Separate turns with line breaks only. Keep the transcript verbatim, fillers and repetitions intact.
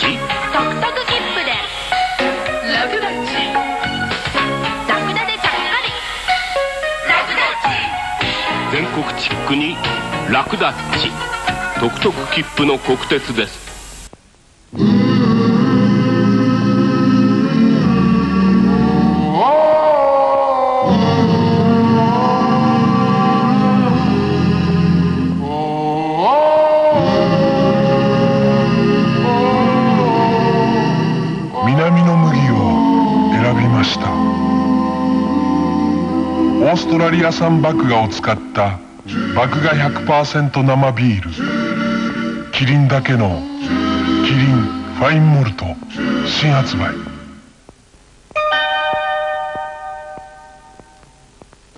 トクトク切符でラクダッチ、ラクダでちゃっかりラクダッチ、
全国チックにラクダッチ、トクトク切符の国鉄です。
南の麦を選びました。オーストラリア産麦芽を使った麦芽 ひゃくパーセント 生ビール、キリンだけのキリンファインモルト新発売。